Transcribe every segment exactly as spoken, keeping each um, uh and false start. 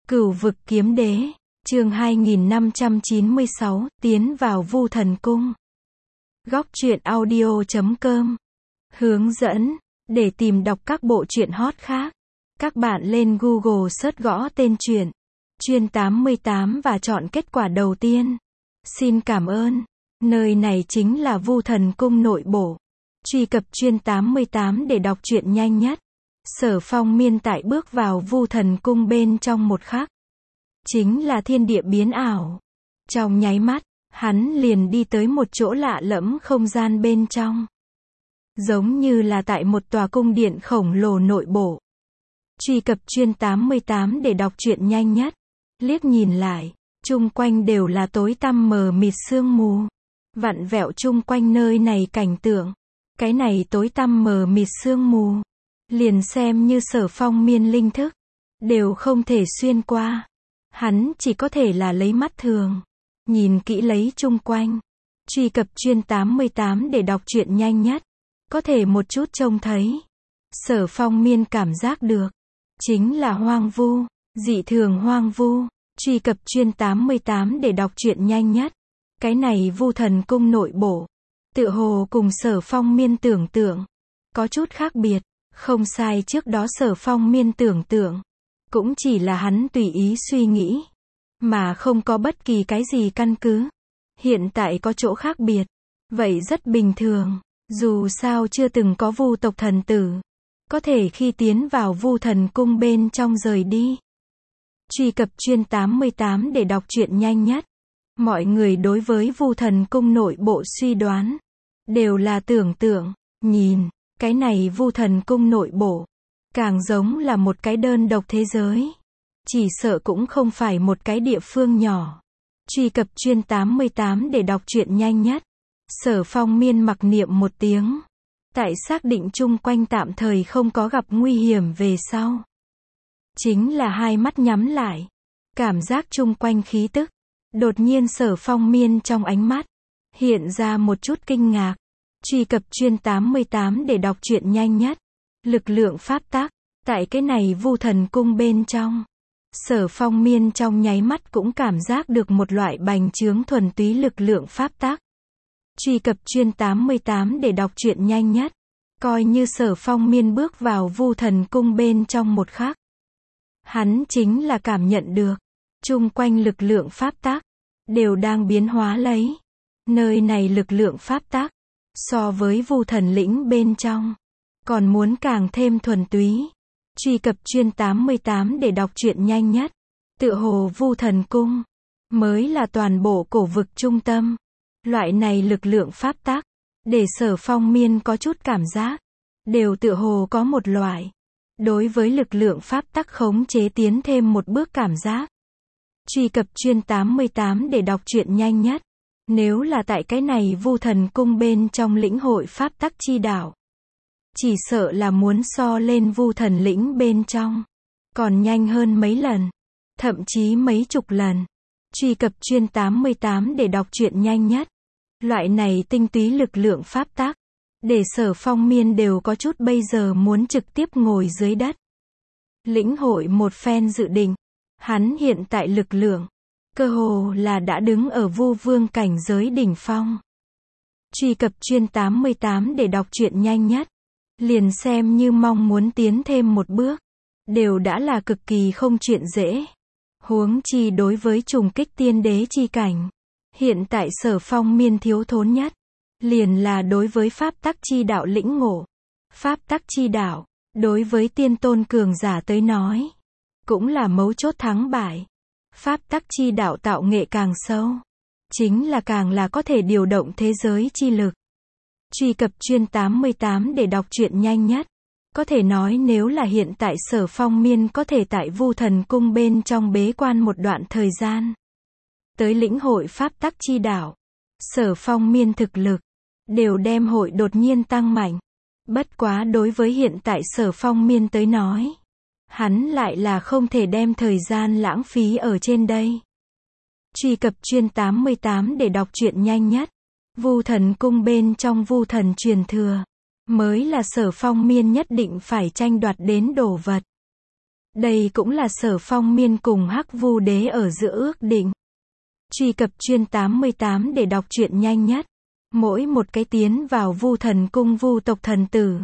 Cửu vực kiếm đế, chương hai nghìn năm trăm chín mươi sáu, tiến vào Vu Thần Cung. Góc truyện audio chấm com. Hướng dẫn, để tìm đọc các bộ truyện hot khác. Các bạn lên Google search gõ tên truyện, Chuyên tám mươi tám và chọn kết quả đầu tiên. Xin cảm ơn. Nơi này chính là Vu Thần Cung nội bộ. Truy cập Chuyên tám mươi tám để đọc truyện nhanh nhất. Sở Phong miên tại bước vào Vu Thần Cung bên trong một khắc. Chính là thiên địa biến ảo. Trong nháy mắt, hắn liền đi tới một chỗ lạ lẫm không gian bên trong. Giống như là tại một tòa cung điện khổng lồ nội bộ. Truy cập Chuyên tám mươi tám để đọc truyện nhanh nhất. Liếc nhìn lại, chung quanh đều là tối tăm mờ mịt sương mù. Vặn vẹo chung quanh nơi này cảnh tượng. Cái này tối tăm mờ mịt sương mù. Liền xem như Sở Phong miên linh thức, đều không thể xuyên qua. Hắn chỉ có thể là lấy mắt thường, nhìn kỹ lấy chung quanh. Truy cập Chuyên tám mươi tám để đọc truyện nhanh nhất. Có thể một chút trông thấy. Sở Phong miên cảm giác được. Chính là hoang vu, dị thường hoang vu. Truy cập Chuyên tám mươi tám để đọc truyện nhanh nhất. Cái này Vu Thần Cung nội bộ. Tựa hồ cùng Sở Phong miên tưởng tượng. Có chút khác biệt. Không sai, trước đó Sở Phong miên tưởng tượng. Cũng chỉ là hắn tùy ý suy nghĩ. Mà không có bất kỳ cái gì căn cứ. Hiện tại có chỗ khác biệt. Vậy rất bình thường. Dù sao chưa từng có Vu tộc thần tử. Có thể khi tiến vào Vu Thần Cung bên trong rời đi. Truy cập Chuyên tám mươi tám để đọc truyện nhanh nhất. Mọi người đối với Vu Thần Cung nội bộ suy đoán. Đều là tưởng tượng. Nhìn. Cái này Vu Thần Cung nội bộ. Càng giống là một cái đơn độc thế giới. Chỉ sợ cũng không phải một cái địa phương nhỏ. Truy cập Chuyên tám mươi tám để đọc truyện nhanh nhất. Sở Phong miên mặc niệm một tiếng. Tại xác định chung quanh tạm thời không có gặp nguy hiểm về sau. Chính là hai mắt nhắm lại. Cảm giác chung quanh khí tức. Đột nhiên Sở Phong miên trong ánh mắt. Hiện ra một chút kinh ngạc. Truy cập Chuyên tám mươi tám để đọc truyện nhanh nhất. Lực lượng pháp tắc. Tại cái này Vu Thần Cung bên trong. Sở Phong miên trong nháy mắt cũng cảm giác được một loại bành trướng thuần túy lực lượng pháp tắc. Truy cập Chuyên tám mươi tám để đọc truyện nhanh nhất. Coi như Sở Phong miên bước vào Vu Thần Cung bên trong một khắc. Hắn chính là cảm nhận được. Chung quanh lực lượng pháp tắc. Đều đang biến hóa lấy. Nơi này lực lượng pháp tắc. So với Vu Thần lĩnh bên trong. Còn muốn càng thêm thuần túy. Truy cập Chuyên tám mươi tám để đọc truyện nhanh nhất. Tựa hồ Vu Thần Cung. Mới là toàn bộ cổ vực trung tâm. Loại này lực lượng pháp tắc. Để Sở Phong miên có chút cảm giác. Đều tựa hồ có một loại. Đối với lực lượng pháp tắc khống chế tiến thêm một bước cảm giác. Truy cập Chuyên tám mươi tám để đọc truyện nhanh nhất. Nếu là tại cái này Vu Thần Cung bên trong lĩnh hội pháp tắc chi đạo. Chỉ sợ là muốn so lên Vu Thần lĩnh bên trong. Còn nhanh hơn mấy lần. Thậm chí mấy chục lần. Truy cập Chuyên tám mươi tám để đọc truyện nhanh nhất. Loại này tinh túy lực lượng pháp tắc. Để Sở Phong miên đều có chút bây giờ muốn trực tiếp ngồi dưới đất. Lĩnh hội một phen dự định. Hắn hiện tại lực lượng. Cơ hồ là đã đứng ở Vu Vương cảnh giới đỉnh phong. Truy cập Chuyên tám mươi tám để đọc truyện nhanh nhất. Liền xem như mong muốn tiến thêm một bước. Đều đã là cực kỳ không chuyện dễ. Huống chi đối với trùng kích tiên đế chi cảnh. Hiện tại Sở Phong miên thiếu thốn nhất. Liền là đối với pháp tắc chi đạo lĩnh ngộ. Pháp tắc chi đạo. Đối với tiên tôn cường giả tới nói. Cũng là mấu chốt thắng bại. Pháp tắc chi đạo tạo nghệ càng sâu. Chính là càng là có thể điều động thế giới chi lực. Truy cập Chuyên tám mươi tám để đọc truyện nhanh nhất. Có thể nói nếu là hiện tại Sở Phong miên có thể tại Vu Thần Cung bên trong bế quan một đoạn thời gian. Tới lĩnh hội pháp tắc chi đạo. Sở Phong miên thực lực. Đều đem hội đột nhiên tăng mạnh. Bất quá đối với hiện tại Sở Phong miên tới nói. Hắn lại là không thể đem thời gian lãng phí ở trên đây. Truy cập Chuyên tám mươi tám để đọc truyện nhanh nhất. Vu Thần Cung bên trong Vu Thần truyền thừa. Mới là Sở Phong miên nhất định phải tranh đoạt đến đồ vật. Đây cũng là Sở Phong Miên cùng Hắc Vu Đế ở giữa ước định. Truy cập chuyên tám mươi tám để đọc truyện nhanh nhất. Mỗi một cái tiến vào Vu Thần Cung Vu tộc thần tử,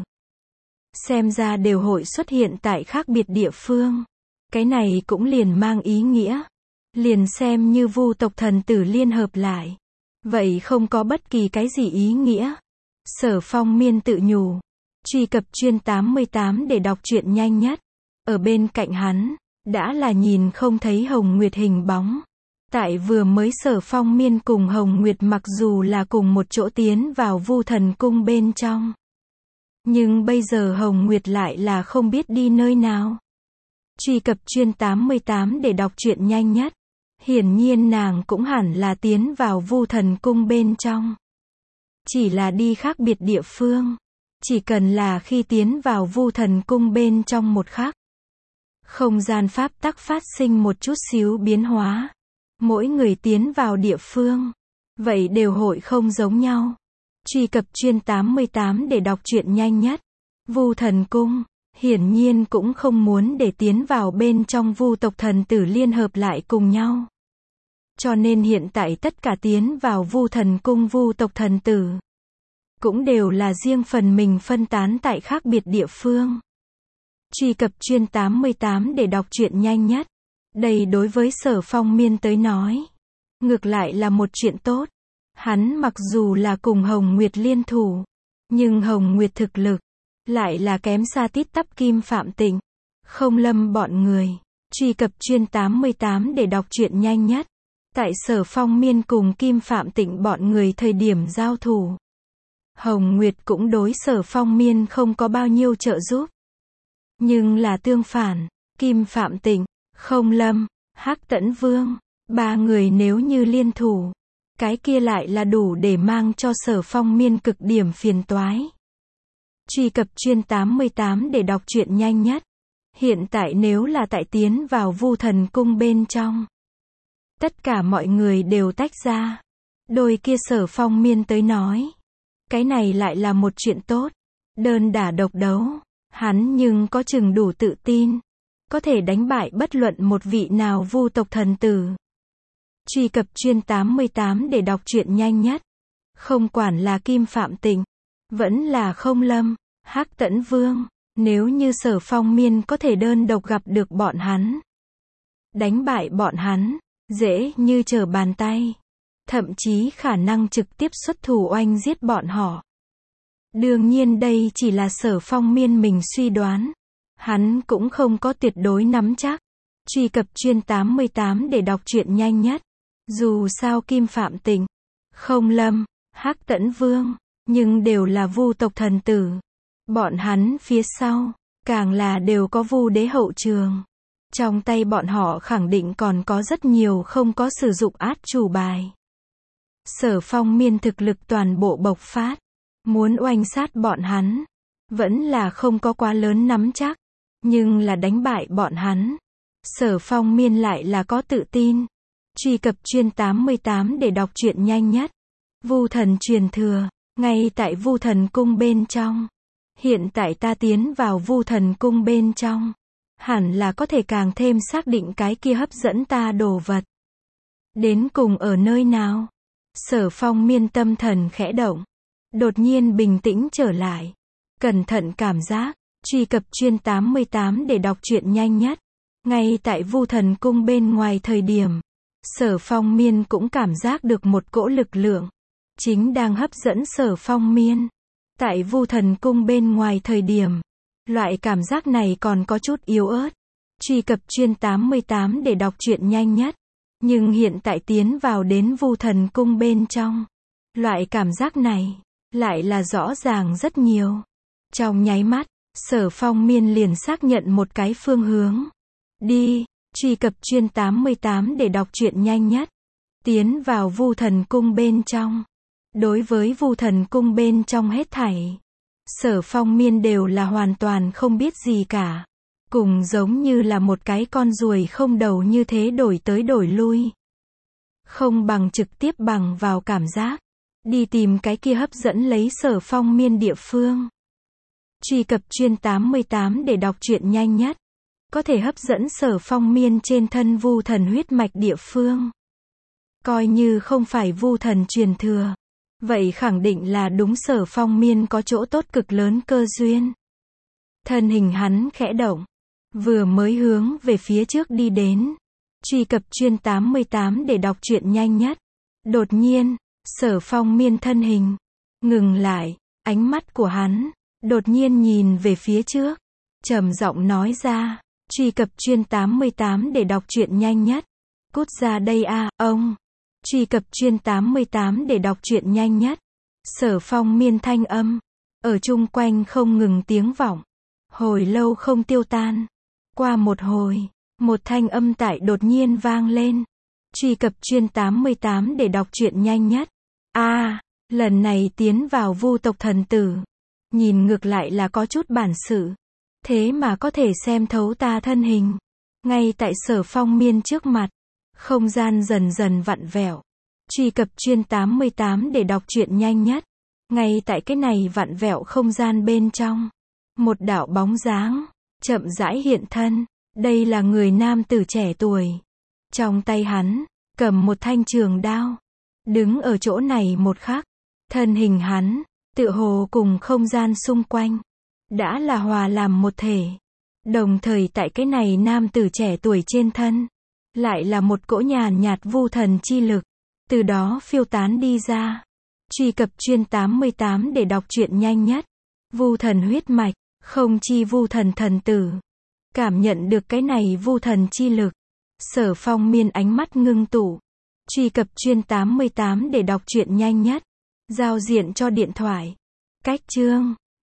xem ra đều hội xuất hiện tại khác biệt địa phương. Cái này cũng liền mang ý nghĩa, liền xem như Vu tộc thần tử liên hợp lại, vậy không có bất kỳ cái gì ý nghĩa. Sở Phong Miên tự nhủ. Truy cập chuyên tám mươi tám để đọc truyện nhanh nhất. Ở bên cạnh hắn, đã là nhìn không thấy Hồng Nguyệt hình bóng. Tại vừa mới Sở Phong Miên cùng Hồng Nguyệt mặc dù là cùng một chỗ tiến vào Vu Thần Cung bên trong, nhưng bây giờ Hồng Nguyệt lại là không biết đi nơi nào. Truy cập chuyên tám mươi tám để đọc truyện nhanh nhất. Hiển nhiên nàng cũng hẳn là tiến vào Vu Thần Cung bên trong, chỉ là đi khác biệt địa phương. Chỉ cần là khi tiến vào Vu Thần Cung bên trong một khắc, không gian pháp tắc phát sinh một chút xíu biến hóa. Mỗi người tiến vào địa phương, vậy đều hội không giống nhau. Truy cập chuyên tám mươi tám để đọc truyện nhanh nhất. Vu Thần Cung, hiển nhiên cũng không muốn để tiến vào bên trong Vu tộc thần tử liên hợp lại cùng nhau. Cho nên hiện tại tất cả tiến vào Vu Thần Cung Vu tộc thần tử, cũng đều là riêng phần mình phân tán tại khác biệt địa phương. Truy cập chuyên tám mươi tám để đọc truyện nhanh nhất. Đây đối với Sở Phong Miên tới nói, ngược lại là một chuyện tốt. Hắn mặc dù là cùng Hồng Nguyệt liên thủ, nhưng Hồng Nguyệt thực lực lại là kém xa tít tắp Kim Phạm Tịnh, Không Lâm bọn người. Truy cập chuyên tám mươi tám để đọc truyện nhanh nhất. Tại Sở Phong Miên cùng Kim Phạm Tịnh bọn người thời điểm giao thủ, Hồng Nguyệt cũng đối Sở Phong Miên không có bao nhiêu trợ giúp. Nhưng là tương phản, Kim Phạm Tịnh, Không Lâm, Hắc Tẫn Vương, ba người nếu như liên thủ, cái kia lại là đủ để mang cho Sở Phong Miên cực điểm phiền toái. Truy cập chuyên tám mươi tám để đọc truyện nhanh nhất. Hiện tại nếu là tại tiến vào Vu Thần Cung bên trong, tất cả mọi người đều tách ra. Đôi kia Sở Phong Miên tới nói, cái này lại là một chuyện tốt. Đơn đả độc đấu, hắn nhưng có chừng đủ tự tin, có thể đánh bại bất luận một vị nào Vu tộc thần tử. Truy cập chuyên tám mươi tám để đọc truyện nhanh nhất. Không quản là Kim Phạm Tịnh, vẫn là Không Lâm, Hắc Tẫn Vương, nếu như Sở Phong Miên có thể đơn độc gặp được bọn hắn, đánh bại bọn hắn, dễ như trở bàn tay. Thậm chí khả năng trực tiếp xuất thủ oanh giết bọn họ. Đương nhiên đây chỉ là Sở Phong Miên mình suy đoán. Hắn cũng không có tuyệt đối nắm chắc. Truy cập chuyên tám mươi tám để đọc truyện nhanh nhất. Dù sao Kim Phạm Tịnh, Không Lâm, Hắc Tẫn Vương, nhưng đều là Vu tộc thần tử. Bọn hắn phía sau, càng là đều có Vu Đế hậu trường. Trong tay bọn họ khẳng định còn có rất nhiều không có sử dụng át chủ bài. Sở Phong Miên thực lực toàn bộ bộc phát, muốn oanh sát bọn hắn, vẫn là không có quá lớn nắm chắc, nhưng là đánh bại bọn hắn, Sở Phong Miên lại là có tự tin. Truy cập chuyên tám mươi tám để đọc truyện nhanh nhất. Vu Thần truyền thừa, ngay tại Vu Thần Cung bên trong. Hiện tại ta tiến vào Vu Thần Cung bên trong, hẳn là có thể càng thêm xác định cái kia hấp dẫn ta đồ vật đến cùng ở nơi nào. Sở Phong Miên tâm thần khẽ động, đột nhiên bình tĩnh trở lại, cẩn thận cảm giác. Truy cập chuyên tám mươi tám để đọc truyện nhanh nhất. Ngay tại Vu Thần Cung bên ngoài thời điểm, Sở Phong Miên cũng cảm giác được một cỗ lực lượng chính đang hấp dẫn Sở Phong Miên. Tại Vu Thần Cung bên ngoài thời điểm, loại cảm giác này còn có chút yếu ớt. Truy cập chuyên tám mươi tám để đọc truyện nhanh nhất. Nhưng hiện tại tiến vào đến Vu Thần Cung bên trong, loại cảm giác này lại là rõ ràng rất nhiều. Trong nháy mắt, Sở Phong Miên liền xác nhận một cái phương hướng. Đi. Truy cập chuyên tám mươi tám để đọc truyện nhanh nhất. Tiến vào Vu Thần Cung bên trong. Đối với Vu Thần Cung bên trong hết thảy, Sở Phong Miên đều là hoàn toàn không biết gì cả. Cùng giống như là một cái con ruồi không đầu như thế đổi tới đổi lui. Không bằng trực tiếp bằng vào cảm giác. Đi tìm cái kia hấp dẫn lấy Sở Phong Miên địa phương. Truy cập chuyên tám mươi tám để đọc truyện nhanh nhất. có thể hấp dẫn Sở Phong Miên trên thân vu thần huyết mạch địa phương. Coi như không phải vu thần truyền thừa, vậy khẳng định là đúng Sở Phong Miên có chỗ tốt cực lớn cơ duyên. Thân hình hắn khẽ động, vừa mới hướng về phía trước đi đến. Truy cập chuyên tám mươi tám để đọc truyện nhanh nhất. Đột nhiên, Sở Phong Miên thân hình ngừng lại, ánh mắt của hắn đột nhiên nhìn về phía trước, trầm giọng nói ra, truy cập chuyên tám mươi tám để đọc truyện nhanh nhất. Cút ra đây a, ông. Truy cập chuyên tám mươi tám để đọc truyện nhanh nhất. Sở Phong Miên thanh âm ở chung quanh không ngừng tiếng vọng, hồi lâu không tiêu tan. Qua một hồi, một thanh âm tại đột nhiên vang lên. Truy cập chuyên tám mươi tám để đọc truyện nhanh nhất. A, à, lần này tiến vào vu tộc thần tử, nhìn ngược lại là có chút bản sự, thế mà có thể xem thấu ta thân hình. Ngay tại Sở Phong Miên trước mặt, không gian dần dần vặn vẹo. Truy cập chuyên tám mươi tám để đọc truyện nhanh nhất. Ngay tại cái này vặn vẹo không gian bên trong, một đạo bóng dáng chậm rãi hiện thân. Đây là người nam tử trẻ tuổi. Trong tay hắn cầm một thanh trường đao, đứng ở chỗ này một khắc, thân hình hắn tựa hồ cùng không gian xung quanh đã là hòa làm một thể. Đồng thời tại cái này nam tử trẻ tuổi trên thân lại là một cỗ nhàn nhạt vu thần chi lực, từ đó phiêu tán đi ra. Truy cập chuyên tám mươi tám để đọc truyện nhanh nhất. Vu thần huyết mạch, không chi vu thần thần tử. Cảm nhận được cái này vu thần chi lực, Sở Phong Miên ánh mắt ngưng tụ. Truy cập chuyên tám mươi tám để đọc truyện nhanh nhất. Giao diện cho điện thoại. Cách chương